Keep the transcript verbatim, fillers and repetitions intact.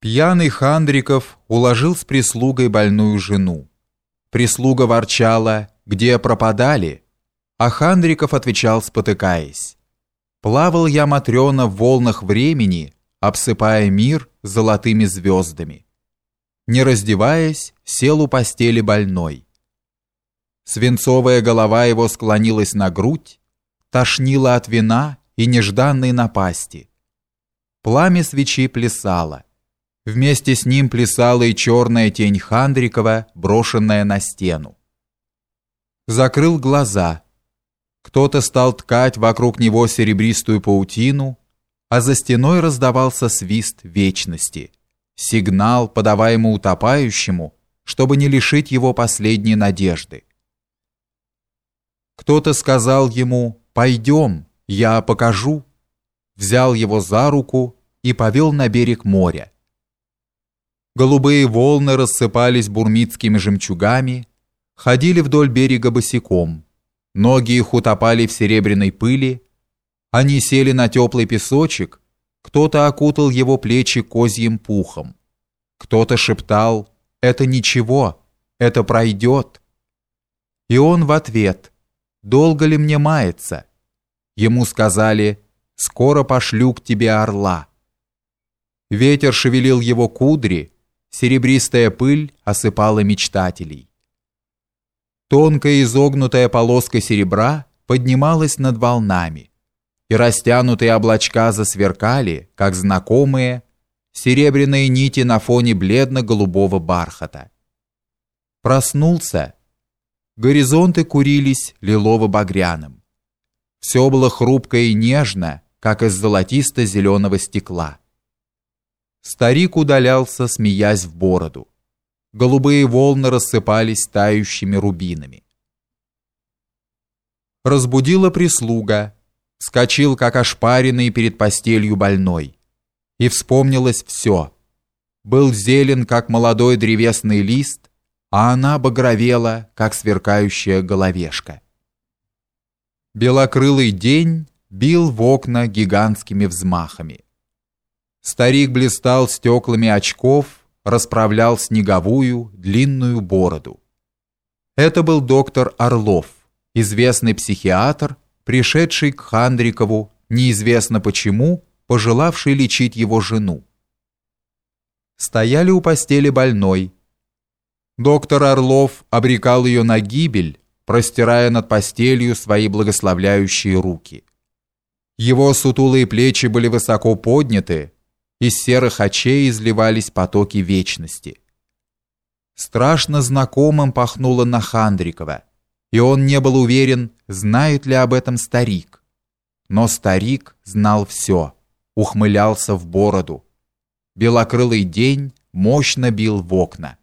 Пьяный Хандриков уложил с прислугой больную жену. Прислуга ворчала: «Где пропадали?» А Хандриков отвечал, спотыкаясь: «Плавал я, Матрена, в волнах времени, обсыпая мир золотыми звездами». Не раздеваясь, сел у постели больной. Свинцовая голова его склонилась на грудь, тошнило от вина и нежданной напасти. Пламя свечи плясало. Вместе с ним плясала и черная тень Хандрикова, брошенная на стену. Закрыл глаза. Кто-то стал ткать вокруг него серебристую паутину, а за стеной раздавался свист вечности, сигнал, подаваемый утопающему, чтобы не лишить его последней надежды. Кто-то сказал ему: «Пойдем, я покажу», взял его за руку и повел на берег моря. Голубые волны рассыпались бурмитскими жемчугами, ходили вдоль берега босиком, ноги их утопали в серебряной пыли, они сели на теплый песочек, кто-то окутал его плечи козьим пухом, кто-то шептал: «Это ничего, это пройдет». И он в ответ: «Долго ли мне маяться?» Ему сказали: «Скоро пошлю к тебе орла». Ветер шевелил его кудри, серебристая пыль осыпала мечтателей. Тонкая изогнутая полоска серебра поднималась над волнами, и растянутые облачка засверкали, как знакомые, серебряные нити на фоне бледно-голубого бархата. Проснулся. Горизонты курились лилово-багряным. Все было хрупко и нежно, как из золотисто-зеленого стекла. Старик удалялся, смеясь в бороду. Голубые волны рассыпались тающими рубинами. Разбудила прислуга, вскочил, как ошпаренный, перед постелью больной. И вспомнилось все. Был зелен, как молодой древесный лист, а она багровела, как сверкающая головешка. Белокрылый день бил в окна гигантскими взмахами. Старик блистал стеклами очков, расправлял снеговую, длинную бороду. Это был доктор Орлов, известный психиатр, пришедший к Хандрикову, неизвестно почему, пожелавший лечить его жену. Стояли у постели больной. Доктор Орлов обрекал ее на гибель, простирая над постелью свои благословляющие руки. Его сутулые плечи были высоко подняты, из серых очей изливались потоки вечности. Страшно знакомым пахнуло на Хандрикова, и он не был уверен, знает ли об этом старик. Но старик знал все, ухмылялся в бороду. Белокрылый день мощно бил в окна.